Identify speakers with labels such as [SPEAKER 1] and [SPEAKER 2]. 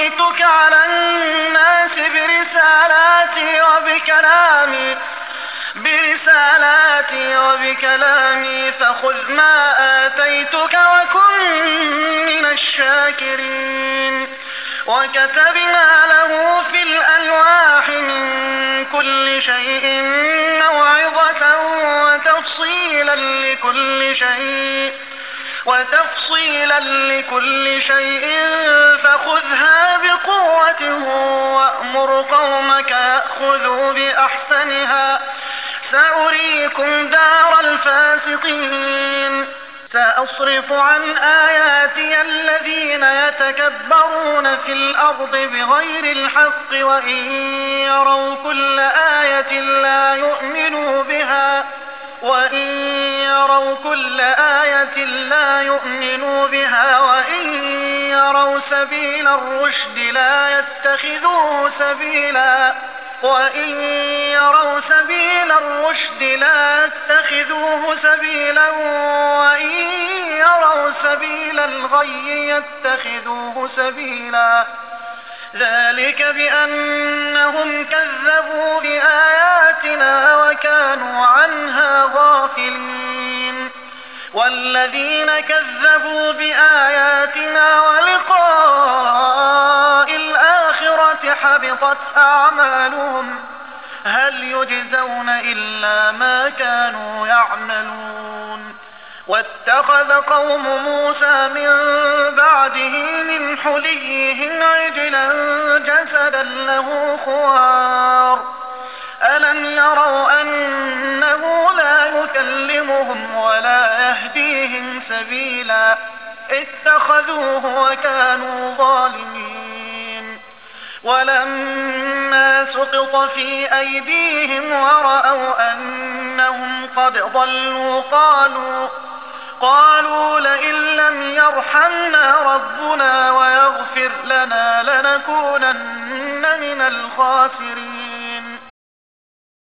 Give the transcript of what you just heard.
[SPEAKER 1] اصطفيتك على الناس برسالاتي وبكلامي فخذ ما آتيتك وكن من الشاكرين. وكتبنا له في الألواح من كل شيء موعظة وتفصيلا لكل شيء فخذها بقوة وأمر قومك يأخذوا بأحسنها سأريكم دار الفاسقين. سأصرف عن آياتي الذين يتكبرون في الأرض بغير الحق وإن يروا كل آية لا يؤمنوا بها وإن يروا سبيل الرشد لا يتخذوه سبيلا وإن يروا سبيل الغي يتخذوه سبيلا. ذلك بأنهم كذبوا بآياتنا وكانوا عنها غافلين. والذين كذبوا بآياتنا ولقاء الآخرة حبطت أعمالهم هل يجزون إلا ما كانوا يعملون. واتخذ قوم موسى من بعده من حليهم عجلا جسدا له خوار ألم يروا أنه لا يكلمهم ولا يهديهم سبيلا اتخذوه وكانوا ظالمين. ولما سقط في أيديهم ورأوا أنهم قد ضلوا قالوا لئن لم يرحمنا ربنا ويغفر لنا لنكونن من الخاسرين.